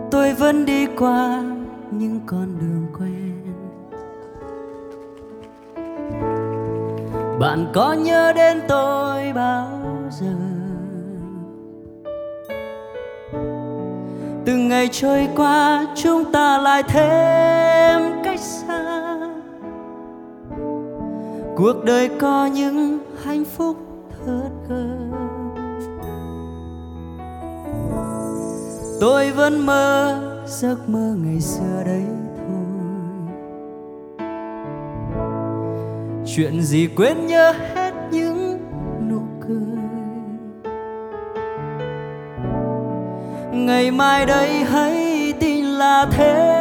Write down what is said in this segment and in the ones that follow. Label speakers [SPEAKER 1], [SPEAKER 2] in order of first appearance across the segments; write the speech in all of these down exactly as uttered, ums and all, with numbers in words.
[SPEAKER 1] tôi vẫn đi qua những con đường quen. Bạn có nhớ đến tôi bao giờ? Từng ngày trôi qua chúng ta lại thêm cách xa. Cuộc đời có những hạnh phúc thớt gơ. Tôi vẫn mơ giấc mơ ngày xưa đấy thôi. Chuyện gì quên nhớ hết những nụ cười. Ngày mai đây hãy tin là thế.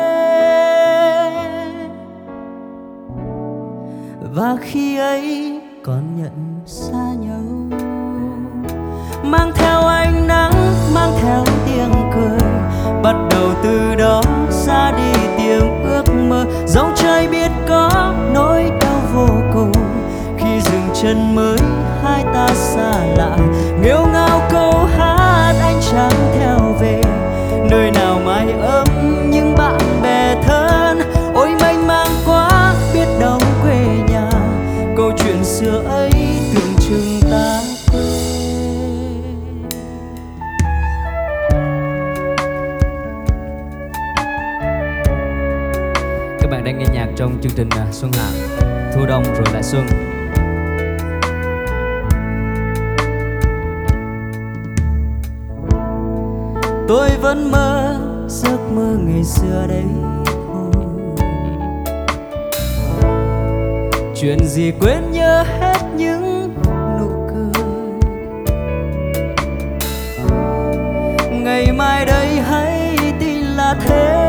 [SPEAKER 1] Và khi ấy còn nhận xa nhau, mang theo ánh nắng, mang theo tiếng cười. Bắt đầu từ đó ra đi tìm ước mơ. Dẫu trời biết có nỗi đau vô cùng. Khi dừng chân mới hai ta xa lạ. Nghêu ngao câu hát anh chẳng theo về. Nơi nào mái ấm những bạn bè thân. Ôi mênh mang quá biết đâu quê nhà. Câu chuyện xưa ấy tưởng chừng ta quên.
[SPEAKER 2] Các bạn đang nghe nhạc trong chương trình Xuân Hạ. Thu đông rồi lại xuân.
[SPEAKER 1] Tôi vẫn mơ giấc mơ ngày xưa đấy thôi. Chuyện gì quên nhớ hết những nụ cười. Ngày mai đây hãy tin là thế.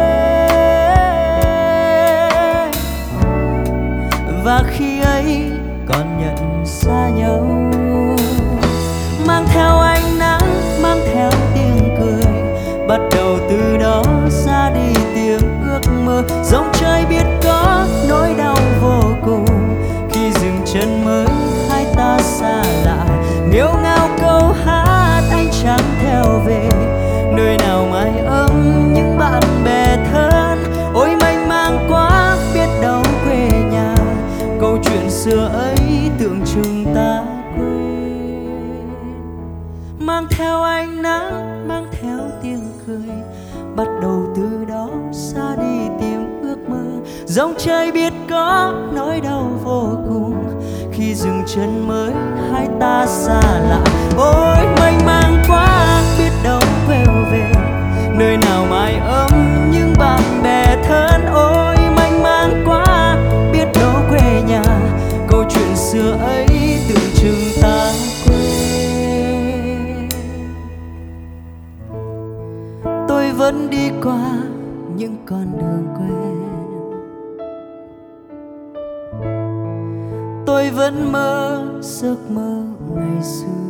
[SPEAKER 1] Và khi ấy còn nhận xa nhau, mang theo ánh nắng, mang theo tiếng cười. Bắt đầu từ đó ra đi tìm ước mơ. Dòng trời biết có nỗi đau vô cùng. Khi dừng chân mới hai ta xa lạ. Nghêu ngao câu hát anh chẳng theo về. Nơi nào mái ấm những bạn bè thân. Ôi mênh mang quá biết đâu quê nhà. Câu chuyện xưa ấy tưởng chừng ta quên. Mang theo ánh nắng, mang theo tiếng cười. Bắt đầu từ đó xa đi tìm ước mơ. Dòng trời biết có nỗi đau vô cùng. Khi dừng chân mới hai ta xa lạ. Ôi mênh mang quá biết đâu quẹo về. Nơi nào mái ấm những bạn bè thân. Ôi mênh mang quá biết đâu quê nhà. Câu chuyện xưa ấy tưởng chừng ta quên. Tôi vẫn đi qua những con đường quen. Tôi vẫn mơ giấc mơ ngày xưa.